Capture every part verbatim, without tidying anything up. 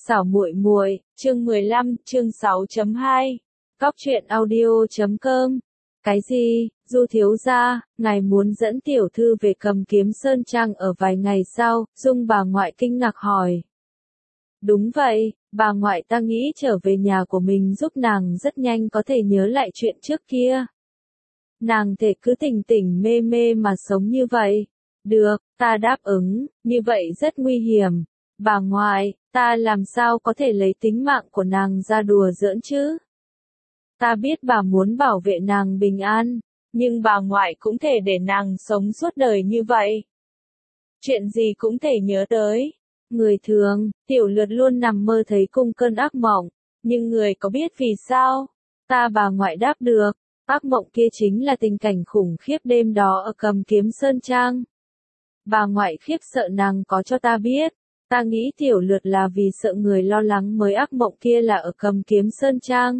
Xảo muội muội, chương mười lăm, chương sáu chấm hai. Cóc truyện audio chấm com. Cái gì, Du thiếu gia, ngài muốn dẫn tiểu thư về Cầm Kiếm Sơn Trang ở vài ngày sau? Dung bà ngoại kinh ngạc hỏi. Đúng vậy, bà ngoại ta nghĩ trở về nhà của mình giúp nàng rất nhanh có thể nhớ lại chuyện trước kia. Nàng thể cứ tỉnh tỉnh mê mê mà sống như vậy. Được, ta đáp ứng, như vậy rất nguy hiểm. Bà ngoại, ta làm sao có thể lấy tính mạng của nàng ra đùa giỡn chứ? Ta biết bà muốn bảo vệ nàng bình an, nhưng bà ngoại cũng thể để nàng sống suốt đời như vậy. Chuyện gì cũng thể nhớ tới. Người thường, Tiểu Lượt luôn nằm mơ thấy cung cơn ác mộng, nhưng người có biết vì sao? Ta bà ngoại đáp được, ác mộng kia chính là tình cảnh khủng khiếp đêm đó ở Cầm Kiếm Sơn Trang. Bà ngoại khiếp sợ nàng có cho ta biết. Ta nghĩ Tiểu Lượt là vì sợ người lo lắng mới ác mộng kia là ở Cầm Kiếm Sơn Trang.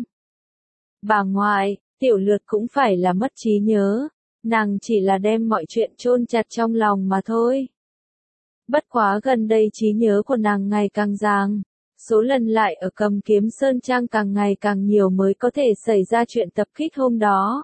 Bà ngoại, Tiểu Lượt cũng phải là mất trí nhớ, nàng chỉ là đem mọi chuyện chôn chặt trong lòng mà thôi. Bất quá gần đây trí nhớ của nàng ngày càng ràng, số lần lại ở Cầm Kiếm Sơn Trang càng ngày càng nhiều mới có thể xảy ra chuyện tập kích hôm đó.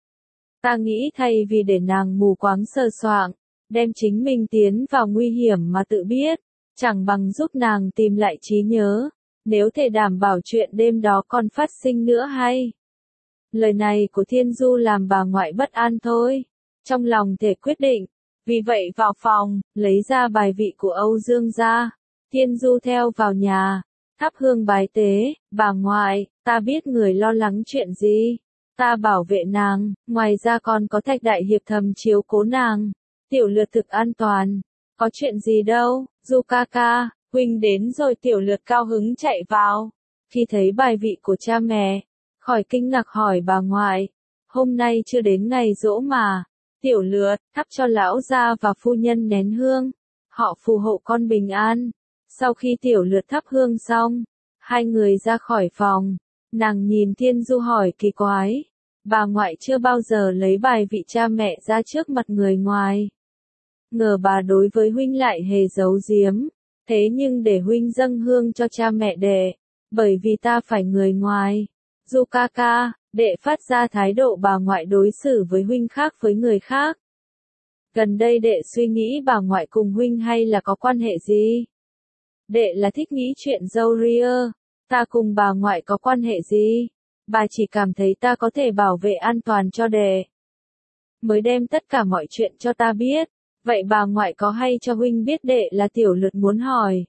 Ta nghĩ thay vì để nàng mù quáng sờ soạng, đem chính mình tiến vào nguy hiểm mà tự biết, chẳng bằng giúp nàng tìm lại trí nhớ, nếu thể đảm bảo chuyện đêm đó còn phát sinh nữa hay. Lời này của Thiên Du làm bà ngoại bất an thôi, trong lòng thể quyết định, vì vậy vào phòng, lấy ra bài vị của Âu Dương ra, Thiên Du theo vào nhà, thắp hương bái tế, bà ngoại, ta biết người lo lắng chuyện gì, ta bảo vệ nàng, ngoài ra còn có Thạch đại hiệp thầm chiếu cố nàng, Tiểu Lượt thực an toàn. Có chuyện gì đâu, Du ca ca, huynh đến rồi. Tiểu Lượt cao hứng chạy vào. Khi thấy bài vị của cha mẹ, khỏi kinh ngạc hỏi bà ngoại, hôm nay chưa đến ngày giỗ mà. Tiểu Lượt, thắp cho lão gia và phu nhân nén hương, họ phù hộ con bình an. Sau khi Tiểu Lượt thắp hương xong, hai người ra khỏi phòng, nàng nhìn Thiên Du hỏi kỳ quái, bà ngoại chưa bao giờ lấy bài vị cha mẹ ra trước mặt người ngoài. Ngờ bà đối với huynh lại hề giấu giếm, thế nhưng để huynh dâng hương cho cha mẹ đệ, bởi vì ta phải người ngoài. Du ca ca, đệ phát ra thái độ bà ngoại đối xử với huynh khác với người khác. Gần đây đệ suy nghĩ bà ngoại cùng huynh hay là có quan hệ gì? Đệ là thích nghĩ chuyện dâu ria, ta cùng bà ngoại có quan hệ gì? Bà chỉ cảm thấy ta có thể bảo vệ an toàn cho đệ, mới đem tất cả mọi chuyện cho ta biết. Vậy bà ngoại có hay cho huynh biết đệ là Tiểu Lượt muốn hỏi.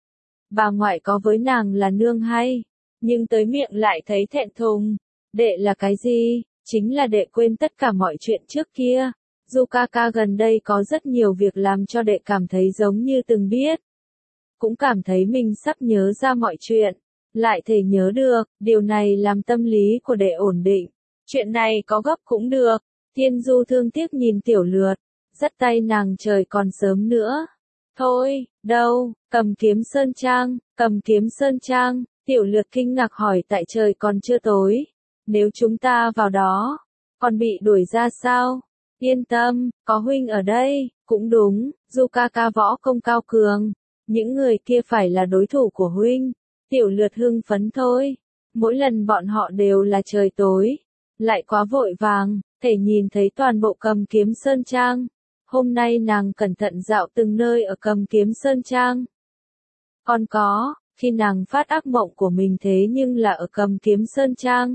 Bà ngoại có với nàng là nương hay, nhưng tới miệng lại thấy thẹn thùng. Đệ là cái gì? Chính là đệ quên tất cả mọi chuyện trước kia. Du ca ca gần đây có rất nhiều việc làm cho đệ cảm thấy giống như từng biết. Cũng cảm thấy mình sắp nhớ ra mọi chuyện, lại thể nhớ được, điều này làm tâm lý của đệ ổn định. Chuyện này có gấp cũng được. Thiên Du thương tiếc nhìn Tiểu Lượt, dắt tay nàng trời còn sớm nữa. Thôi, đâu, Cầm Kiếm Sơn Trang, Cầm Kiếm Sơn Trang, Tiểu Lượt kinh ngạc hỏi tại trời còn chưa tối. Nếu chúng ta vào đó, còn bị đuổi ra sao? Yên tâm, có huynh ở đây, cũng đúng, Du ca ca võ công cao cường, những người kia phải là đối thủ của huynh. Tiểu Lượt hưng phấn thôi, mỗi lần bọn họ đều là trời tối, lại quá vội vàng, thể nhìn thấy toàn bộ Cầm Kiếm Sơn Trang. Hôm nay nàng cẩn thận dạo từng nơi ở Cầm Kiếm Sơn Trang. Còn có, khi nàng phát ác mộng của mình thế nhưng là ở Cầm Kiếm Sơn Trang.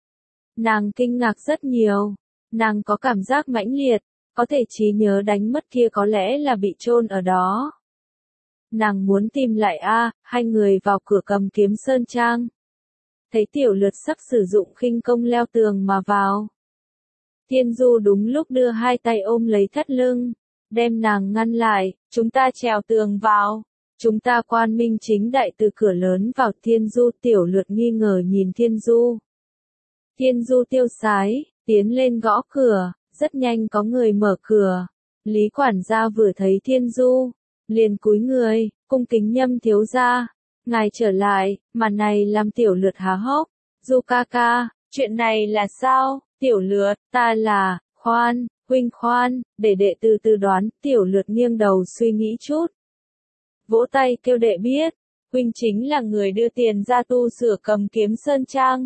Nàng kinh ngạc rất nhiều, nàng có cảm giác mãnh liệt, có thể trí nhớ đánh mất kia có lẽ là bị chôn ở đó. Nàng muốn tìm lại a, hai người vào cửa Cầm Kiếm Sơn Trang. Thấy Tiểu Lượt sắp sử dụng khinh công leo tường mà vào. Thiên Du đúng lúc đưa hai tay ôm lấy thắt lưng, đem nàng ngăn lại, chúng ta trèo tường vào, chúng ta quang minh chính đại từ cửa lớn vào. Thiên Du Tiểu Lượt nghi ngờ nhìn Thiên Du. Thiên Du tiêu sái, tiến lên gõ cửa, rất nhanh có người mở cửa. Lý quản gia vừa thấy Thiên Du, liền cúi người, cung kính nhâm thiếu gia, ngài trở lại. Màn này làm Tiểu Lượt há hốc. Du ca ca, chuyện này là sao? Tiểu Lượt, ta là, khoan, huynh khoan, để đệ từ từ đoán. Tiểu Lượt nghiêng đầu suy nghĩ chút, vỗ tay kêu đệ biết, huynh chính là người đưa tiền ra tu sửa Cầm Kiếm Sơn Trang.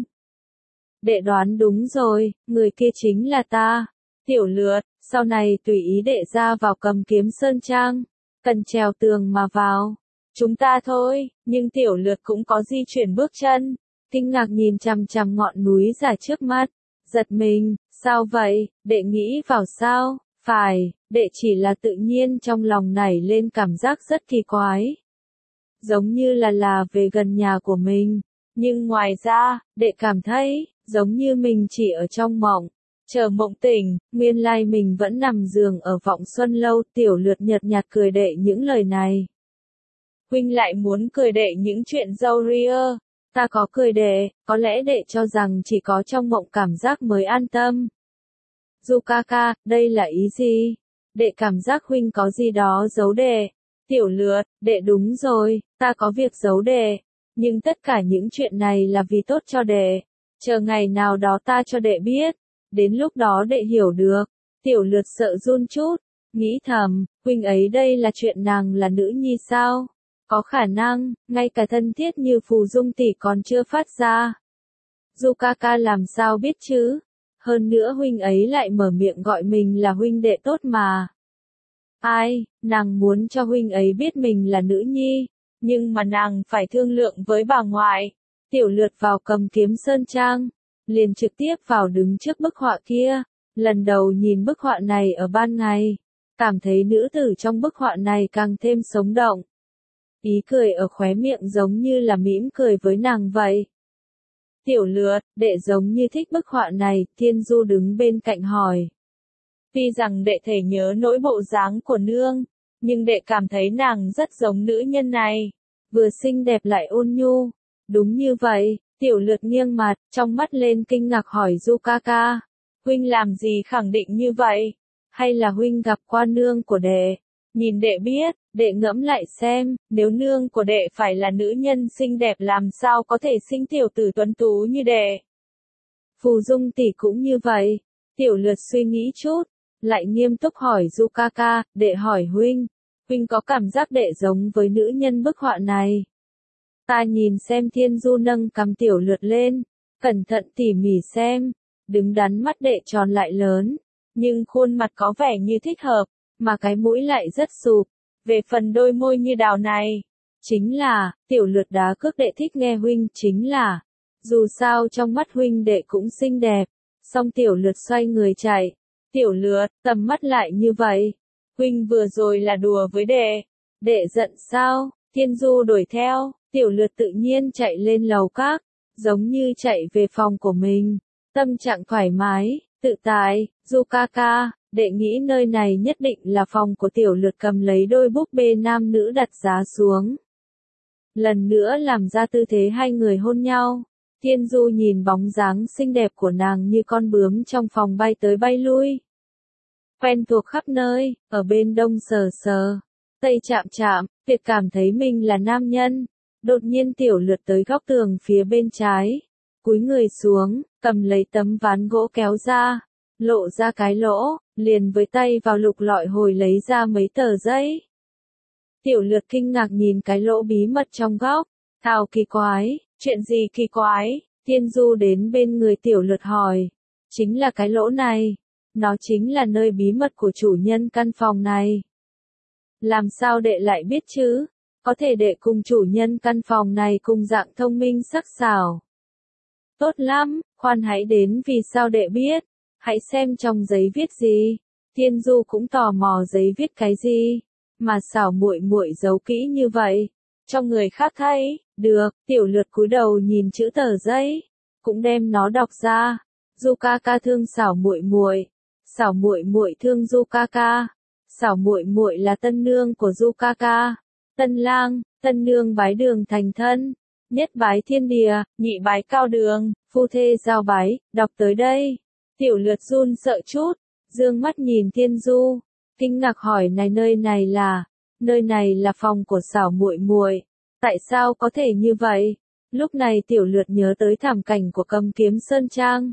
Đệ đoán đúng rồi, người kia chính là ta. Tiểu Lượt, sau này tùy ý đệ ra vào Cầm Kiếm Sơn Trang, cần trèo tường mà vào. Chúng ta thôi, nhưng Tiểu Lượt cũng có di chuyển bước chân, kinh ngạc nhìn chằm chằm ngọn núi dài trước mắt, giật mình, sao vậy, đệ nghĩ vào sao? Phải, đệ chỉ là tự nhiên trong lòng nảy lên cảm giác rất kỳ quái. Giống như là là về gần nhà của mình, nhưng ngoài ra, đệ cảm thấy, giống như mình chỉ ở trong mộng. Chờ mộng tỉnh, nguyên lai mình vẫn nằm giường ở Vọng Xuân Lâu. Tiểu Lượt nhợt nhạt cười đệ những lời này. Huynh lại muốn cười đệ những chuyện râu ria. Ta có cười đệ, có lẽ đệ cho rằng chỉ có trong mộng cảm giác mới an tâm. Du ca ca, đây là ý gì? Đệ cảm giác huynh có gì đó giấu đệ. Tiểu Lượt, đệ đúng rồi, ta có việc giấu đệ. Nhưng tất cả những chuyện này là vì tốt cho đệ. Chờ ngày nào đó ta cho đệ biết. Đến lúc đó đệ hiểu được. Tiểu Lượt sợ run chút, nghĩ thầm, huynh ấy đây là chuyện nàng là nữ nhi sao? Có khả năng, ngay cả thân thiết như Phù Dung tỷ còn chưa phát ra. Du ca ca làm sao biết chứ? Hơn nữa huynh ấy lại mở miệng gọi mình là huynh đệ tốt mà. Ai, nàng muốn cho huynh ấy biết mình là nữ nhi, nhưng mà nàng phải thương lượng với bà ngoại. Tiểu Lượt vào Cầm Kiếm Sơn Trang, liền trực tiếp vào đứng trước bức họa kia. Lần đầu nhìn bức họa này ở ban ngày, cảm thấy nữ tử trong bức họa này càng thêm sống động. Ý cười ở khóe miệng giống như là mỉm cười với nàng vậy. Tiểu Lượt, đệ giống như thích bức họa này, Thiên Du đứng bên cạnh hỏi. Tuy rằng đệ thể nhớ nỗi bộ dáng của nương, nhưng đệ cảm thấy nàng rất giống nữ nhân này, vừa xinh đẹp lại ôn nhu. Đúng như vậy, Tiểu Lượt nghiêng mặt, trong mắt lên kinh ngạc hỏi Du ca ca. Huynh làm gì khẳng định như vậy? Hay là huynh gặp qua nương của đệ? Nhìn đệ biết, đệ ngẫm lại xem, nếu nương của đệ phải là nữ nhân xinh đẹp làm sao có thể sinh tiểu tử tuấn tú như đệ. Phù Dung tỷ cũng như vậy. Tiểu Lượt suy nghĩ chút, lại nghiêm túc hỏi Du ca ca, đệ hỏi huynh, huynh có cảm giác đệ giống với nữ nhân bức họa này. Ta nhìn xem. Thiên Du nâng cằm Tiểu Lượt lên, cẩn thận tỉ mỉ xem, đứng đắn mắt đệ tròn lại lớn, nhưng khuôn mặt có vẻ như thích hợp, mà cái mũi lại rất sụp. Về phần đôi môi như đào này, chính là, Tiểu Lượt đá cước đệ thích nghe huynh, chính là, dù sao trong mắt huynh đệ cũng xinh đẹp. Xong Tiểu Lượt xoay người chạy. Tiểu Lượt, tầm mắt lại như vậy. Huynh vừa rồi là đùa với đệ. Đệ giận sao? Thiên Du đuổi theo. Tiểu Lượt tự nhiên chạy lên lầu các, giống như chạy về phòng của mình. Tâm trạng thoải mái, tự tại. Du ca ca, đệ nghĩ nơi này nhất định là phòng của Tiểu Lượt cầm lấy đôi búp bê nam nữ đặt giá xuống. Lần nữa làm ra tư thế hai người hôn nhau. Thiên Du nhìn bóng dáng xinh đẹp của nàng như con bướm trong phòng bay tới bay lui. Quen thuộc khắp nơi, ở bên đông sờ sờ, tây chạm chạm, Việt cảm thấy mình là nam nhân. Đột nhiên Tiểu Lượt tới góc tường phía bên trái, cúi người xuống, cầm lấy tấm ván gỗ kéo ra, lộ ra cái lỗ, liền với tay vào lục lọi hồi lấy ra mấy tờ giấy. Tiểu Lượt kinh ngạc nhìn cái lỗ bí mật trong góc, thào kỳ quái, chuyện gì kỳ quái? Thiên Du đến bên người Tiểu Lượt hỏi, chính là cái lỗ này, nó chính là nơi bí mật của chủ nhân căn phòng này. Làm sao đệ lại biết chứ? Có thể đệ cùng chủ nhân căn phòng này cùng dạng thông minh sắc sảo. Tốt lắm, khoan hãy đến vì sao đệ biết, hãy xem trong giấy viết gì. Thiên Du cũng tò mò giấy viết cái gì, mà xảo muội muội giấu kỹ như vậy. Trong người khác thấy, được, Tiểu Lượt cúi đầu nhìn chữ tờ giấy, cũng đem nó đọc ra. Du ca ca thương xảo muội muội, xảo muội muội thương Du ca ca, xảo muội muội là tân nương của Du ca ca. Tân lang, tân nương bái đường thành thân, nhất bái thiên địa, nhị bái cao đường, phu thê giao bái. Đọc tới đây, Tiểu Lượt run sợ chút, dương mắt nhìn Thiên Du, kinh ngạc hỏi này nơi này là, nơi này là phòng của xảo muội muội, tại sao có thể như vậy? Lúc này Tiểu Lượt nhớ tới thảm cảnh của Cầm Kiếm Sơn Trang,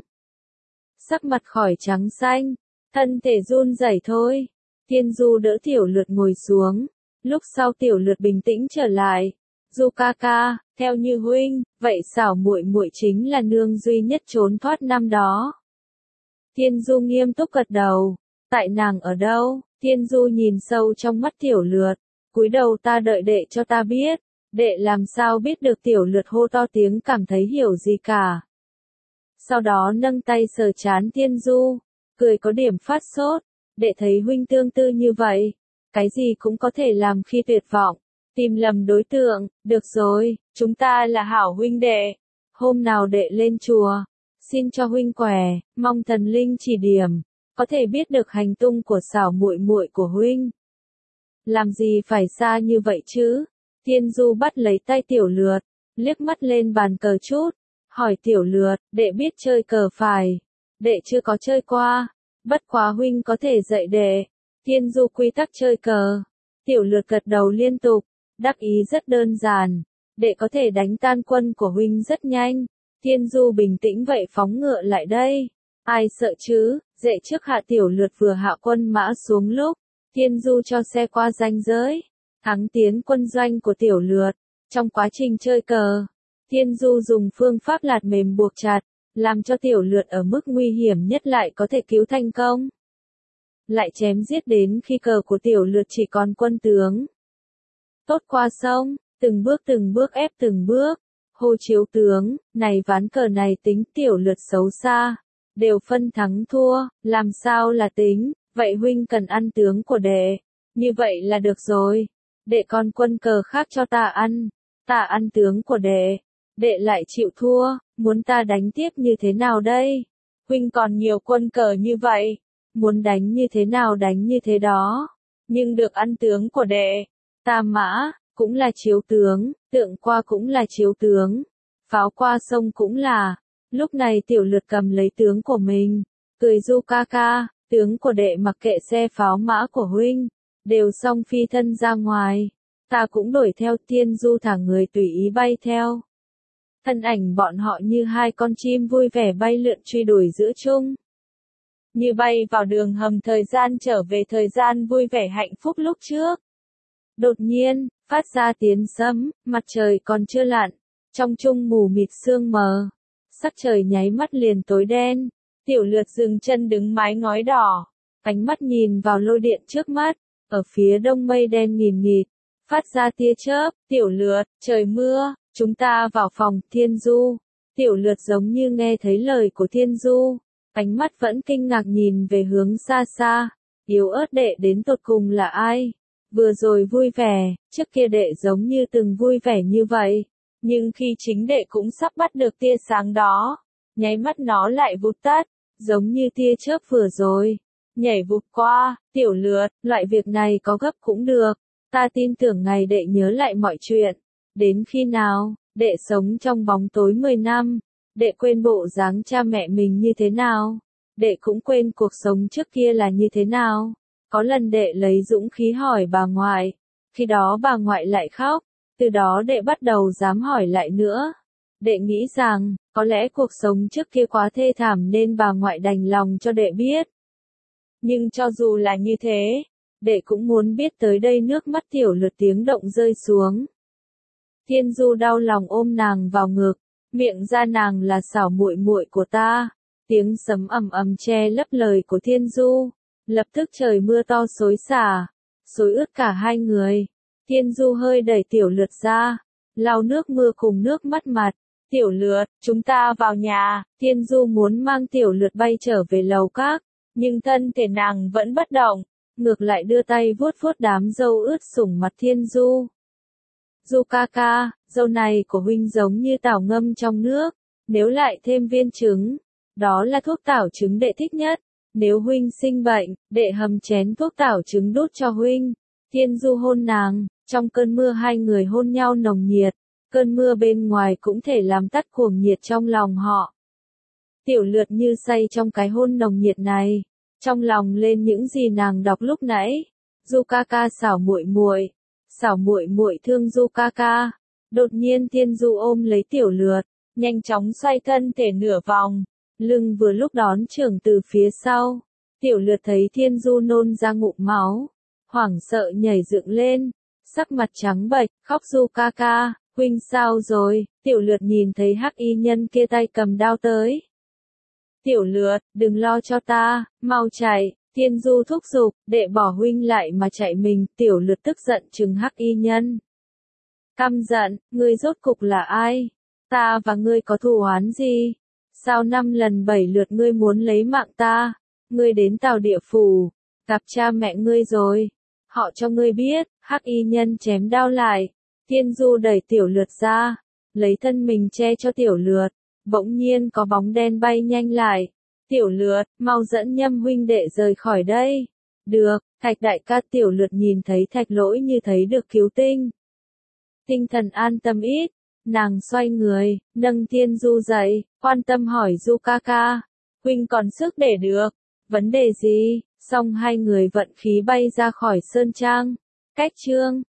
sắc mặt khỏi trắng xanh, thân thể run rẩy thôi. Thiên Du đỡ Tiểu Lượt ngồi xuống, lúc sau Tiểu Lượt bình tĩnh trở lại, Du ca ca, theo như huynh, vậy xảo muội muội chính là nương duy nhất trốn thoát năm đó. Thiên Du nghiêm túc gật đầu. Tại nàng ở đâu? Thiên Du nhìn sâu trong mắt Tiểu Lượt, cúi đầu ta đợi đệ cho ta biết. Đệ làm sao biết được? Tiểu Lượt hô to tiếng cảm thấy hiểu gì cả. Sau đó nâng tay sờ trán Thiên Du, cười có điểm phát sốt. Đệ thấy huynh tương tư như vậy, cái gì cũng có thể làm khi tuyệt vọng. Tìm lầm đối tượng, được rồi, chúng ta là hảo huynh đệ. Hôm nào đệ lên chùa, xin cho huynh khỏe, mong thần linh chỉ điểm, có thể biết được hành tung của xảo muội muội của huynh. Làm gì phải xa như vậy chứ? Thiên Du bắt lấy tay Tiểu Lượt, liếc mắt lên bàn cờ chút, hỏi Tiểu Lượt, đệ biết chơi cờ phải? Đệ chưa có chơi qua, bất quá huynh có thể dạy đệ. Thiên Du quy tắc chơi cờ. Tiểu Lượt gật đầu liên tục, đáp ý rất đơn giản, đệ có thể đánh tan quân của huynh rất nhanh. Thiên Du bình tĩnh vậy phóng ngựa lại đây. Ai sợ chứ? Dệ trước hạ Tiểu Lượt vừa hạ quân mã xuống lúc, Thiên Du cho xe qua ranh giới, thắng tiến quân doanh của Tiểu Lượt. Trong quá trình chơi cờ, Thiên Du dùng phương pháp lạt mềm buộc chặt, làm cho Tiểu Lượt ở mức nguy hiểm nhất lại có thể cứu thành công. Lại chém giết đến khi cờ của Tiểu Lượt chỉ còn quân tướng. Tốt qua sông, từng bước từng bước ép từng bước. Hô chiếu tướng, này ván cờ này tính Tiểu Lượt xấu xa, đều phân thắng thua, làm sao là tính, vậy huynh cần ăn tướng của đệ, như vậy là được rồi, đệ còn quân cờ khác cho ta ăn, ta ăn tướng của đệ, đệ lại chịu thua, muốn ta đánh tiếp như thế nào đây, huynh còn nhiều quân cờ như vậy, muốn đánh như thế nào đánh như thế đó, nhưng được ăn tướng của đệ, ta mã, cũng là chiếu tướng, tượng qua cũng là chiếu tướng, pháo qua sông cũng là. Lúc này Tiểu Lượt cầm lấy tướng của mình, cười Du ca ca, tướng của đệ mặc kệ xe pháo mã của huynh, đều xong phi thân ra ngoài, ta cũng đuổi theo. Thiên Du thả người tùy ý bay theo. Thân ảnh bọn họ như hai con chim vui vẻ bay lượn truy đuổi giữa chung. Như bay vào đường hầm thời gian trở về thời gian vui vẻ hạnh phúc lúc trước. Đột nhiên, phát ra tiếng sấm, mặt trời còn chưa lặn, trong chung mù mịt sương mờ, sắc trời nháy mắt liền tối đen. Tiểu Lượt dừng chân đứng mái ngói đỏ, ánh mắt nhìn vào lôi điện trước mắt, ở phía đông mây đen nghìn nghịt, phát ra tia chớp. Tiểu Lượt, trời mưa, chúng ta vào phòng. Thiên Du. Tiểu Lượt giống như nghe thấy lời của Thiên Du, ánh mắt vẫn kinh ngạc nhìn về hướng xa xa. Yếu ớt đệ đến tột cùng là ai? Vừa rồi vui vẻ, trước kia đệ giống như từng vui vẻ như vậy, nhưng khi chính đệ cũng sắp bắt được tia sáng đó, nháy mắt nó lại vụt tắt, giống như tia chớp vừa rồi, nhảy vụt qua. Tiểu Lượt, loại việc này có gấp cũng được, ta tin tưởng ngày đệ nhớ lại mọi chuyện. Đến khi nào, đệ sống trong bóng tối mười năm, đệ quên bộ dáng cha mẹ mình như thế nào, đệ cũng quên cuộc sống trước kia là như thế nào. Có lần đệ lấy dũng khí hỏi bà ngoại, khi đó bà ngoại lại khóc, từ đó đệ bắt đầu dám hỏi lại nữa. Đệ nghĩ rằng, có lẽ cuộc sống trước kia quá thê thảm nên bà ngoại đành lòng cho đệ biết. Nhưng cho dù là như thế, đệ cũng muốn biết. Tới đây nước mắt Tiểu Lượt tiếng động rơi xuống. Thiên Du đau lòng ôm nàng vào ngực, miệng ra nàng là xảo muội muội của ta. Tiếng sấm ầm ầm che lấp lời của Thiên Du. Lập tức trời mưa to xối xả, xối ướt cả hai người. Thiên Du hơi đẩy Tiểu Lượt ra, lau nước mưa cùng nước mắt mặt. Tiểu Lượt, chúng ta vào nhà. Thiên Du muốn mang Tiểu Lượt bay trở về lầu các, nhưng thân thể nàng vẫn bất động, ngược lại đưa tay vuốt vuốt đám râu ướt sủng mặt Thiên Du. Du ca ca, râu này của huynh giống như tảo ngâm trong nước, nếu lại thêm viên trứng, đó là thuốc tảo trứng đệ thích nhất. Nếu huynh sinh bệnh, đệ hầm chén thuốc tảo trứng đút cho huynh. Thiên Du hôn nàng, trong cơn mưa hai người hôn nhau nồng nhiệt, cơn mưa bên ngoài cũng thể làm tắt cuồng nhiệt trong lòng họ. Tiểu Lượt như say trong cái hôn nồng nhiệt này, trong lòng lên những gì nàng đọc lúc nãy. Du ca ca xảo muội muội, xảo muội muội thương Du ca ca. Đột nhiên Thiên Du ôm lấy Tiểu Lượt, nhanh chóng xoay thân thể nửa vòng. Lưng vừa lúc đón trưởng từ phía sau. Tiểu Lượt thấy Thiên Du nôn ra ngụm máu, hoảng sợ nhảy dựng lên, sắc mặt trắng bệch, khóc. Du ca ca, Huynh sao rồi? Tiểu Lượt nhìn thấy hắc y nhân kia tay cầm đao tới. Tiểu Lượt, đừng lo cho ta, mau chạy. Tiên Du thúc giục, đệ bỏ huynh lại mà chạy mình. Tiểu Lượt tức giận trừng hắc y nhân. Căm giận, ngươi rốt cục là ai? Ta và ngươi có thù oán gì? Sao năm lần bảy lượt ngươi muốn lấy mạng ta? Ngươi đến Tào Địa Phủ, gặp cha mẹ ngươi rồi. Họ cho ngươi biết, hắc y nhân chém đao lại. Tiên Du đẩy Tiểu Lượt ra, lấy thân mình che cho Tiểu Lượt. Bỗng nhiên có bóng đen bay nhanh lại. Tiểu Lượt, mau dẫn Nhâm huynh đệ rời khỏi đây. Được, Thạch đại ca. Tiểu Lượt nhìn thấy Thạch Lỗi như thấy được cứu tinh. Tinh thần an tâm ít, nàng xoay người, nâng Tiên Du dậy, quan tâm hỏi Du ca ca, huynh còn sức để được, vấn đề gì? Xong hai người vận khí bay ra khỏi sơn trang. Cách chương